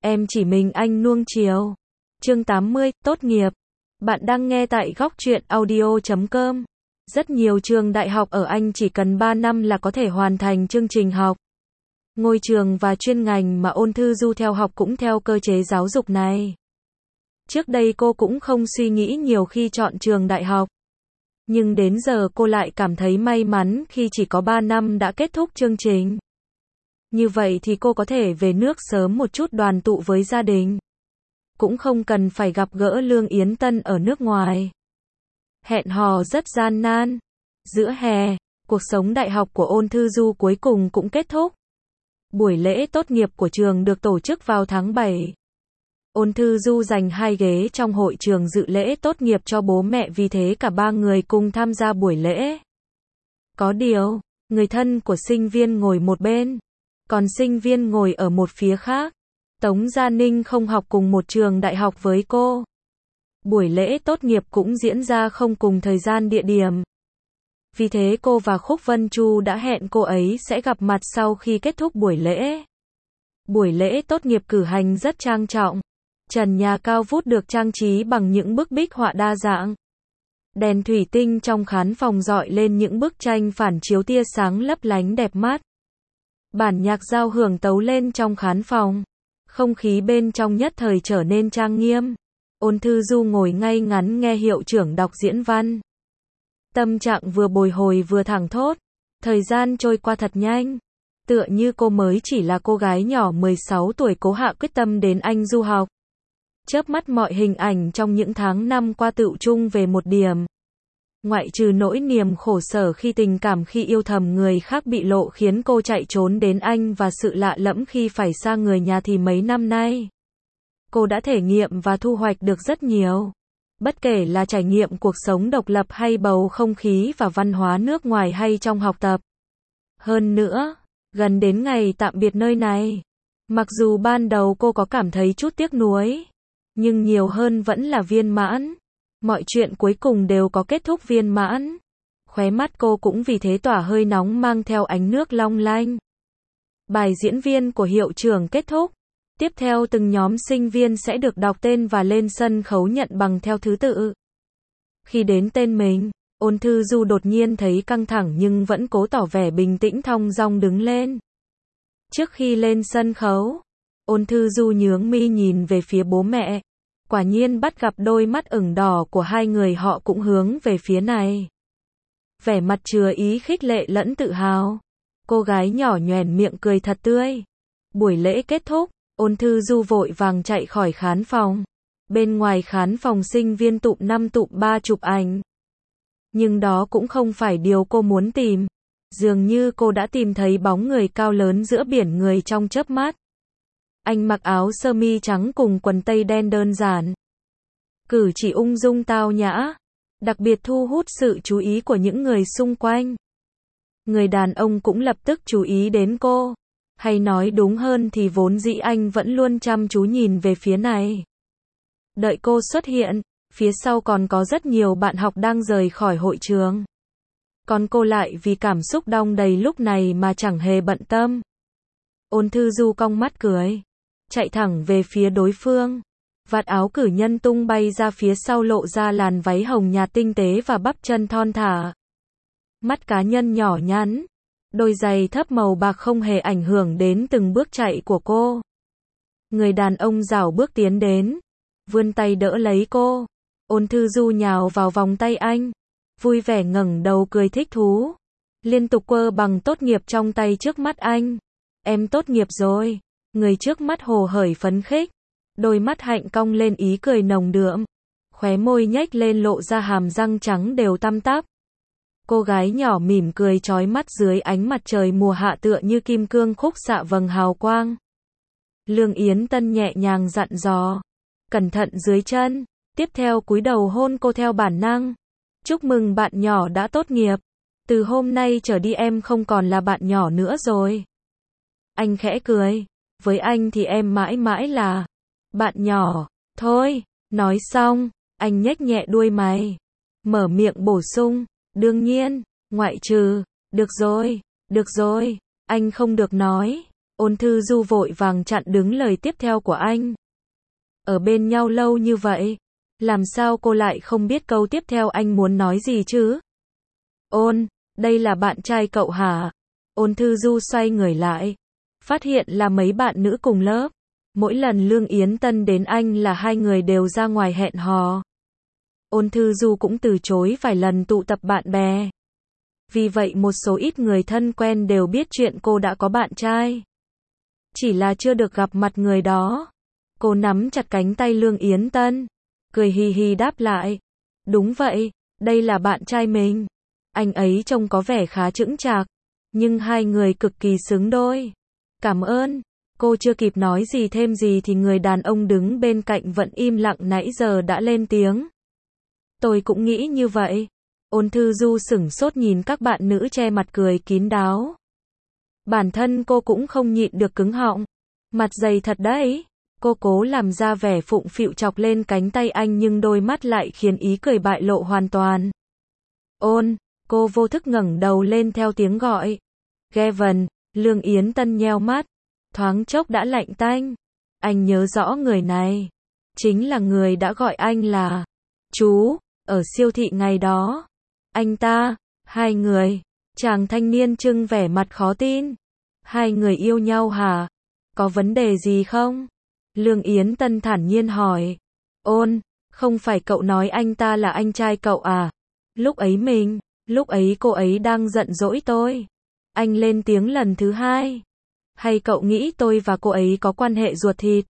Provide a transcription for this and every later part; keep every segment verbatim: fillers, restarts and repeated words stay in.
em chỉ mình anh nuông chiều. Chương tám mươi, tốt nghiệp. Bạn đang nghe tại góc truyện audio chấm com. Rất nhiều trường đại học ở Anh chỉ cần ba năm là có thể hoàn thành chương trình học. Ngôi trường và chuyên ngành mà Ôn Thư Du theo học cũng theo cơ chế giáo dục này. Trước đây cô cũng không suy nghĩ nhiều khi chọn trường đại học. Nhưng đến giờ cô lại cảm thấy may mắn khi chỉ có ba năm đã kết thúc chương trình. Như vậy thì cô có thể về nước sớm một chút đoàn tụ với gia đình. Cũng không cần phải gặp gỡ Lương Yến Tân ở nước ngoài. Hẹn hò rất gian nan. Giữa hè, cuộc sống đại học của Ôn Thư Du cuối cùng cũng kết thúc. Buổi lễ tốt nghiệp của trường được tổ chức vào tháng bảy. Ôn Thư Du dành hai ghế trong hội trường dự lễ tốt nghiệp cho bố mẹ, vì thế cả ba người cùng tham gia buổi lễ. Có điều, người thân của sinh viên ngồi một bên, còn sinh viên ngồi ở một phía khác. Tống Gia Ninh không học cùng một trường đại học với cô. Buổi lễ tốt nghiệp cũng diễn ra không cùng thời gian địa điểm. Vì thế cô và Khúc Vân Chu đã hẹn cô ấy sẽ gặp mặt sau khi kết thúc buổi lễ. Buổi lễ tốt nghiệp cử hành rất trang trọng. Trần nhà cao vút được trang trí bằng những bức bích họa đa dạng. Đèn thủy tinh trong khán phòng rọi lên những bức tranh phản chiếu tia sáng lấp lánh đẹp mắt. Bản nhạc giao hưởng tấu lên trong khán phòng. Không khí bên trong nhất thời trở nên trang nghiêm. Ôn Thư Du ngồi ngay ngắn nghe hiệu trưởng đọc diễn văn. Tâm trạng vừa bồi hồi vừa thảng thốt. Thời gian trôi qua thật nhanh. Tựa như cô mới chỉ là cô gái nhỏ mười sáu tuổi cố hạ quyết tâm đến Anh du học. Chớp mắt mọi hình ảnh trong những tháng năm qua tựu chung về một điểm. Ngoại trừ nỗi niềm khổ sở khi tình cảm khi yêu thầm người khác bị lộ khiến cô chạy trốn đến Anh và sự lạ lẫm khi phải xa người nhà thì mấy năm nay. Cô đã thể nghiệm và thu hoạch được rất nhiều. Bất kể là trải nghiệm cuộc sống độc lập hay bầu không khí và văn hóa nước ngoài hay trong học tập. Hơn nữa, gần đến ngày tạm biệt nơi này. Mặc dù ban đầu cô có cảm thấy chút tiếc nuối, nhưng nhiều hơn vẫn là viên mãn. Mọi chuyện cuối cùng đều có kết thúc viên mãn. Khóe mắt cô cũng vì thế tỏa hơi nóng mang theo ánh nước long lanh. Bài diễn viên của hiệu trưởng kết thúc. Tiếp theo từng nhóm sinh viên sẽ được đọc tên và lên sân khấu nhận bằng theo thứ tự. Khi đến tên mình, Ôn Thư Du đột nhiên thấy căng thẳng nhưng vẫn cố tỏ vẻ bình tĩnh thong dong đứng lên. Trước khi lên sân khấu, Ôn Thư Du nhướng mi nhìn về phía bố mẹ. Quả nhiên bắt gặp đôi mắt ửng đỏ của hai người họ cũng hướng về phía này. Vẻ mặt chứa ý khích lệ lẫn tự hào. Cô gái nhỏ nhoẻn miệng cười thật tươi. Buổi lễ kết thúc, Ôn Thư Du vội vàng chạy khỏi khán phòng. Bên ngoài khán phòng sinh viên tụm năm tụm ba chụp ảnh. Nhưng đó cũng không phải điều cô muốn tìm. Dường như cô đã tìm thấy bóng người cao lớn giữa biển người trong chớp mắt. Anh mặc áo sơ mi trắng cùng quần tây đen đơn giản. Cử chỉ ung dung tao nhã, đặc biệt thu hút sự chú ý của những người xung quanh. Người đàn ông cũng lập tức chú ý đến cô. Hay nói đúng hơn thì vốn dĩ anh vẫn luôn chăm chú nhìn về phía này. Đợi cô xuất hiện, phía sau còn có rất nhiều bạn học đang rời khỏi hội trường. Còn cô lại vì cảm xúc đong đầy lúc này mà chẳng hề bận tâm. Ôn Thư Du cong mắt cười, chạy thẳng về phía đối phương. Vạt áo cử nhân tung bay ra phía sau lộ ra làn váy hồng nhạt tinh tế và bắp chân thon thả. Mắt cá nhân nhỏ nhắn, đôi giày thấp màu bạc không hề ảnh hưởng đến từng bước chạy của cô. Người đàn ông rảo bước tiến đến, vươn tay đỡ lấy cô. Ôn Thư Du nhào vào vòng tay anh, vui vẻ ngẩng đầu cười thích thú, liên tục quơ bằng tốt nghiệp trong tay trước mắt anh. Em tốt nghiệp rồi. Người trước mắt hồ hởi phấn khích, đôi mắt hạnh cong lên ý cười nồng đượm, khóe môi nhếch lên lộ ra hàm răng trắng đều tăm tắp. Cô gái nhỏ mỉm cười chói mắt dưới ánh mặt trời mùa hạ tựa như kim cương khúc xạ vầng hào quang. Lương Yến Tân nhẹ nhàng dặn dò, cẩn thận dưới chân, tiếp theo cúi đầu hôn cô theo bản năng. Chúc mừng bạn nhỏ đã tốt nghiệp, từ hôm nay trở đi em không còn là bạn nhỏ nữa rồi. Anh khẽ cười, với anh thì em mãi mãi là bạn nhỏ, thôi. Nói xong, anh nhếch nhẹ đuôi mày, mở miệng bổ sung, đương nhiên, ngoại trừ, được rồi, được rồi, anh không được nói, Ôn Thư Du vội vàng chặn đứng lời tiếp theo của anh. Ở bên nhau lâu như vậy, làm sao cô lại không biết câu tiếp theo anh muốn nói gì chứ? Ôn, đây là bạn trai cậu hả? Ôn Thư Du xoay người lại, phát hiện là mấy bạn nữ cùng lớp. Mỗi lần Lương Yến Tân đến anh là hai người đều ra ngoài hẹn hò. Ôn Thư Du cũng từ chối vài lần tụ tập bạn bè. Vì vậy một số ít người thân quen đều biết chuyện cô đã có bạn trai. Chỉ là chưa được gặp mặt người đó. Cô nắm chặt cánh tay Lương Yến Tân, cười hì hì đáp lại. Đúng vậy, đây là bạn trai mình. Anh ấy trông có vẻ khá chững chạc, nhưng hai người cực kỳ xứng đôi. Cảm ơn. Cô chưa kịp nói gì thêm gì thì người đàn ông đứng bên cạnh vẫn im lặng nãy giờ đã lên tiếng. Tôi cũng nghĩ như vậy. Ôn Thư Du sửng sốt nhìn các bạn nữ che mặt cười kín đáo. Bản thân cô cũng không nhịn được cứng họng. Mặt dày thật đấy. Cô cố làm ra vẻ phụng phịu chọc lên cánh tay anh nhưng đôi mắt lại khiến ý cười bại lộ hoàn toàn. Ôn, cô vô thức ngẩng đầu lên theo tiếng gọi. Gavin, Lương Yến Tân nheo mắt. Thoáng chốc đã lạnh tanh. Anh nhớ rõ người này. Chính là người đã gọi anh là chú, ở siêu thị ngày đó. Anh ta, hai người. Chàng thanh niên trưng vẻ mặt khó tin. Hai người yêu nhau hả? Có vấn đề gì không? Lương Yến Tân thản nhiên hỏi. Ôn, không phải cậu nói anh ta là anh trai cậu à? Lúc ấy mình, lúc ấy cô ấy đang giận dỗi tôi. Anh lên tiếng lần thứ hai. Hay cậu nghĩ tôi và cô ấy có quan hệ ruột thịt?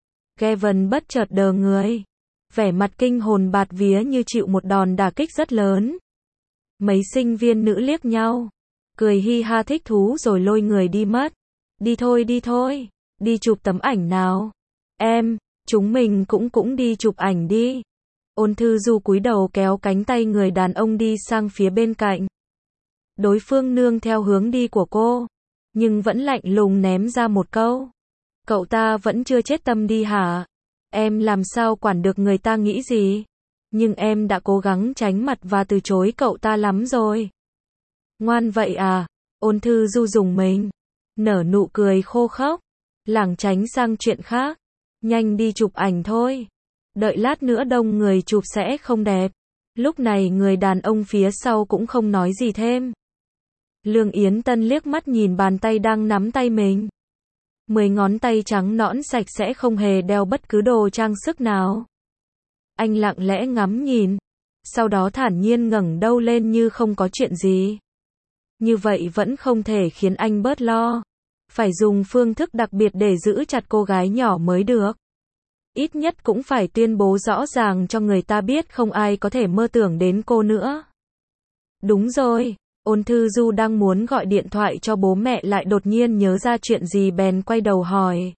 Gavin bất chợt đờ người. Vẻ mặt kinh hồn bạt vía như chịu một đòn đả kích rất lớn. Mấy sinh viên nữ liếc nhau. Cười hi ha thích thú rồi lôi người đi mất. Đi thôi đi thôi. Đi chụp tấm ảnh nào. Em, chúng mình cũng cũng đi chụp ảnh đi. Ôn Thư Du cúi đầu kéo cánh tay người đàn ông đi sang phía bên cạnh. Đối phương nương theo hướng đi của cô, nhưng vẫn lạnh lùng ném ra một câu. Cậu ta vẫn chưa chết tâm đi hả? Em làm sao quản được người ta nghĩ gì? Nhưng em đã cố gắng tránh mặt và từ chối cậu ta lắm rồi. Ngoan vậy à? Ôn Thư Du dùng mình. Nở nụ cười khô khốc. Lảng tránh sang chuyện khác. Nhanh đi chụp ảnh thôi. Đợi lát nữa đông người chụp sẽ không đẹp. Lúc này người đàn ông phía sau cũng không nói gì thêm. Lương Yến Tân liếc mắt nhìn bàn tay đang nắm tay mình. Mười ngón tay trắng nõn sạch sẽ không hề đeo bất cứ đồ trang sức nào. Anh lặng lẽ ngắm nhìn. Sau đó thản nhiên ngẩng đầu lên như không có chuyện gì. Như vậy vẫn không thể khiến anh bớt lo. Phải dùng phương thức đặc biệt để giữ chặt cô gái nhỏ mới được. Ít nhất cũng phải tuyên bố rõ ràng cho người ta biết không ai có thể mơ tưởng đến cô nữa. Đúng rồi, Ôn Thư Du đang muốn gọi điện thoại cho bố mẹ lại đột nhiên nhớ ra chuyện gì bèn quay đầu hỏi.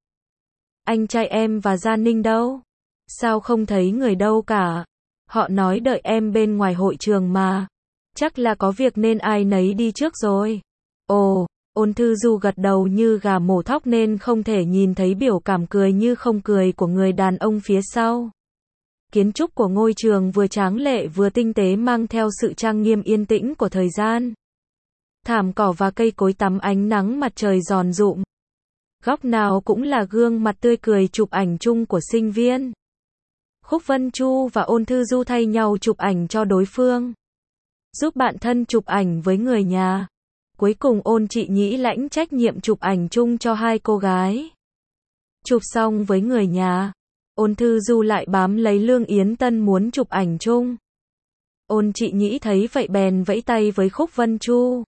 Anh trai em và Gia Ninh đâu? Sao không thấy người đâu cả? Họ nói đợi em bên ngoài hội trường mà. Chắc là có việc nên ai nấy đi trước rồi. Ồ, Ôn Thư Du gật đầu như gà mổ thóc nên không thể nhìn thấy biểu cảm cười như không cười của người đàn ông phía sau. Kiến trúc của ngôi trường vừa tráng lệ vừa tinh tế mang theo sự trang nghiêm yên tĩnh của thời gian. Thảm cỏ và cây cối tắm ánh nắng mặt trời giòn rụm. Góc nào cũng là gương mặt tươi cười chụp ảnh chung của sinh viên. Khúc Vân Chu và Ôn Thư Du thay nhau chụp ảnh cho đối phương. Giúp bạn thân chụp ảnh với người nhà. Cuối cùng Ôn Chị Nhĩ lãnh trách nhiệm chụp ảnh chung cho hai cô gái. Chụp xong với người nhà, Ôn Thư Du lại bám lấy Lương Yến Tân muốn chụp ảnh chung. Ôn Chị Nhĩ thấy vậy bèn vẫy tay với Khúc Vân Chu.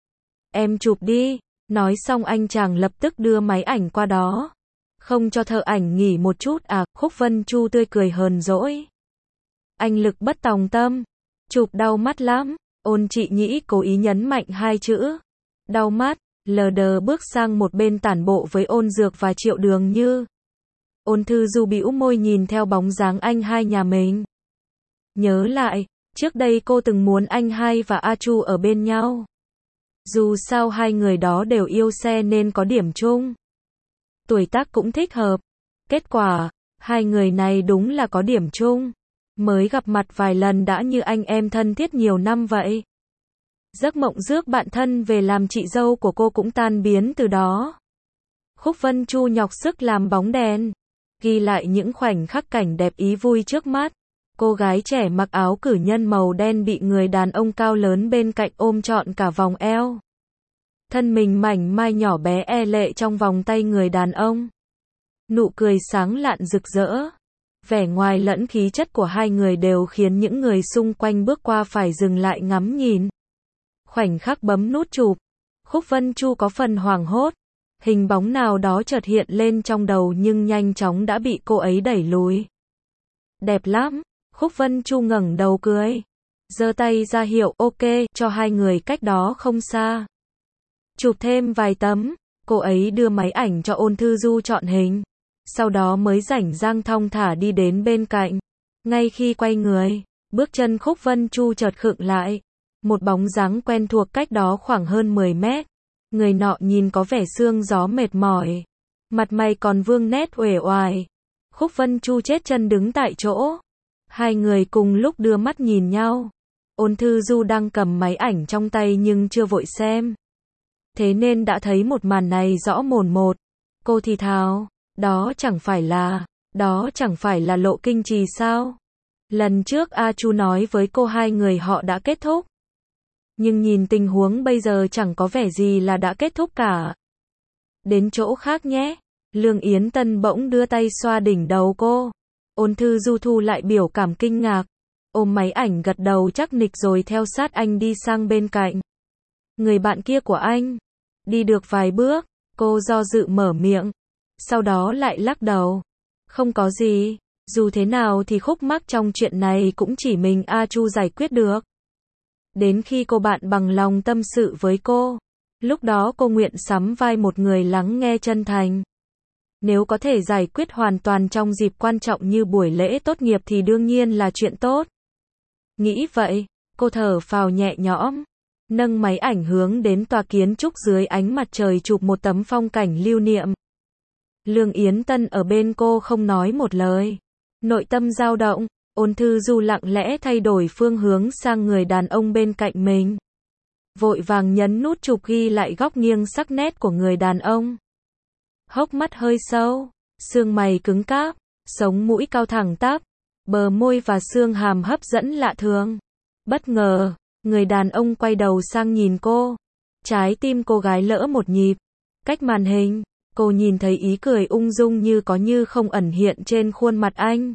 Em chụp đi. Nói xong anh chàng lập tức đưa máy ảnh qua đó. Không cho thợ ảnh nghỉ một chút à? Khúc Vân Chu tươi cười hờn dỗi. Anh lực bất tòng tâm. Chụp đau mắt lắm. Ôn Chị Nhĩ cố ý nhấn mạnh hai chữ. Đau mắt. Lờ đờ bước sang một bên tản bộ với Ôn Dược và Triệu Đường Như. Ôn Thư Du bĩu môi nhìn theo bóng dáng anh hai nhà mình. Nhớ lại, trước đây cô từng muốn anh hai và A Chu ở bên nhau. Dù sao hai người đó đều yêu xe nên có điểm chung. Tuổi tác cũng thích hợp. Kết quả, hai người này đúng là có điểm chung. Mới gặp mặt vài lần đã như anh em thân thiết nhiều năm vậy. Giấc mộng rước bạn thân về làm chị dâu của cô cũng tan biến từ đó. Khúc Vân Chu nhọc sức làm bóng đèn, ghi lại những khoảnh khắc cảnh đẹp ý vui trước mắt. Cô gái trẻ mặc áo cử nhân màu đen bị người đàn ông cao lớn bên cạnh ôm trọn cả vòng eo. Thân mình mảnh mai nhỏ bé e lệ trong vòng tay người đàn ông. Nụ cười sáng lạn rực rỡ. Vẻ ngoài lẫn khí chất của hai người đều khiến những người xung quanh bước qua phải dừng lại ngắm nhìn. Khoảnh khắc bấm nút chụp, Khúc Vân Chu có phần hoảng hốt. Hình bóng nào đó chợt hiện lên trong đầu nhưng nhanh chóng đã bị cô ấy đẩy lùi. Đẹp lắm, Khúc Vân Chu ngẩng đầu cười. Giơ tay ra hiệu ok cho hai người cách đó không xa. Chụp thêm vài tấm, cô ấy đưa máy ảnh cho Ôn Thư Du chọn hình. Sau đó mới rảnh rang thong thả đi đến bên cạnh. Ngay khi quay người, bước chân Khúc Vân Chu chợt khựng lại. Một bóng dáng quen thuộc cách đó khoảng hơn mười mét. Người nọ nhìn có vẻ sương gió mệt mỏi. Mặt mày còn vương nét uể oải. Khúc Vân Chu chết chân đứng tại chỗ. Hai người cùng lúc đưa mắt nhìn nhau. Ôn Thư Du đang cầm máy ảnh trong tay nhưng chưa vội xem. Thế nên đã thấy một màn này rõ mồn một. Cô thì thào, đó chẳng phải là, đó chẳng phải là Lộ Kinh Trì sao? Lần trước A Chu nói với cô hai người họ đã kết thúc. Nhưng nhìn tình huống bây giờ chẳng có vẻ gì là đã kết thúc cả. Đến chỗ khác nhé. Lương Yến Tân bỗng đưa tay xoa đỉnh đầu cô. Ôn Thư Du thu lại biểu cảm kinh ngạc. Ôm máy ảnh gật đầu chắc nịch rồi theo sát anh đi sang bên cạnh. Người bạn kia của anh. Đi được vài bước, cô do dự mở miệng. Sau đó lại lắc đầu. Không có gì. Dù thế nào thì khúc mắc trong chuyện này cũng chỉ mình A Chu giải quyết được. Đến khi cô bạn bằng lòng tâm sự với cô, lúc đó cô nguyện sắm vai một người lắng nghe chân thành. Nếu có thể giải quyết hoàn toàn trong dịp quan trọng như buổi lễ tốt nghiệp thì đương nhiên là chuyện tốt. Nghĩ vậy, cô thở phào nhẹ nhõm, nâng máy ảnh hướng đến tòa kiến trúc dưới ánh mặt trời chụp một tấm phong cảnh lưu niệm. Lương Yến Tân ở bên cô không nói một lời. Nội tâm dao động. Ôn Thư Du lặng lẽ thay đổi phương hướng sang người đàn ông bên cạnh mình. Vội vàng nhấn nút chụp ghi lại góc nghiêng sắc nét của người đàn ông. Hốc mắt hơi sâu, xương mày cứng cáp, sống mũi cao thẳng tắp, bờ môi và xương hàm hấp dẫn lạ thường. Bất ngờ, người đàn ông quay đầu sang nhìn cô. Trái tim cô gái lỡ một nhịp. Cách màn hình, cô nhìn thấy ý cười ung dung như có như không ẩn hiện trên khuôn mặt anh.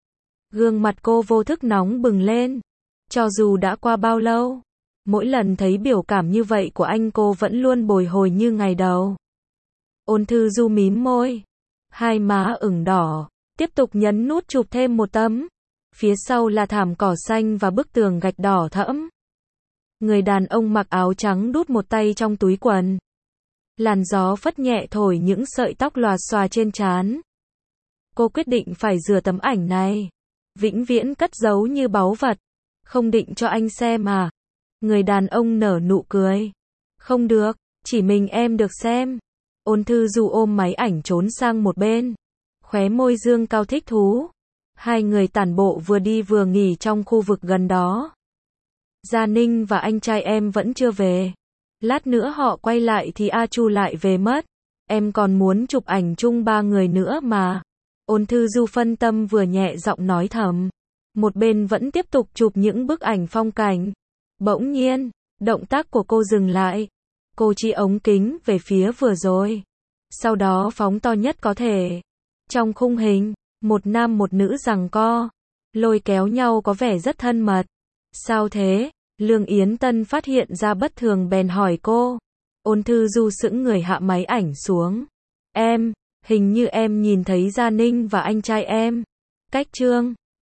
Gương mặt cô vô thức nóng bừng lên. Cho dù đã qua bao lâu, mỗi lần thấy biểu cảm như vậy của anh cô vẫn luôn bồi hồi như ngày đầu. Ôn Thư Du mím môi, hai má ửng đỏ, tiếp tục nhấn nút chụp thêm một tấm. Phía sau là thảm cỏ xanh và bức tường gạch đỏ thẫm. Người đàn ông mặc áo trắng đút một tay trong túi quần. Làn gió phất nhẹ thổi những sợi tóc lòa xòa trên trán. Cô quyết định phải rửa tấm ảnh này, vĩnh viễn cất giấu như báu vật. Không định cho anh xem à? Người đàn ông nở nụ cười. Không được, chỉ mình em được xem. Ôn Thư Du ôm máy ảnh trốn sang một bên. Khóe môi dương cao thích thú. Hai người tản bộ vừa đi vừa nghỉ trong khu vực gần đó. Gia Ninh và anh trai em vẫn chưa về. Lát nữa họ quay lại thì A Chu lại về mất. Em còn muốn chụp ảnh chung ba người nữa mà. Ôn Thư Du phân tâm vừa nhẹ giọng nói thầm. Một bên vẫn tiếp tục chụp những bức ảnh phong cảnh. Bỗng nhiên, động tác của cô dừng lại. Cô chỉ ống kính về phía vừa rồi. Sau đó phóng to nhất có thể. Trong khung hình, một nam một nữ giằng co. Lôi kéo nhau có vẻ rất thân mật. Sao thế? Lương Yến Tân phát hiện ra bất thường bèn hỏi cô. Ôn Thư Du sững người hạ máy ảnh xuống. Em, hình như em nhìn thấy Gia Ninh và anh trai em. Cách chương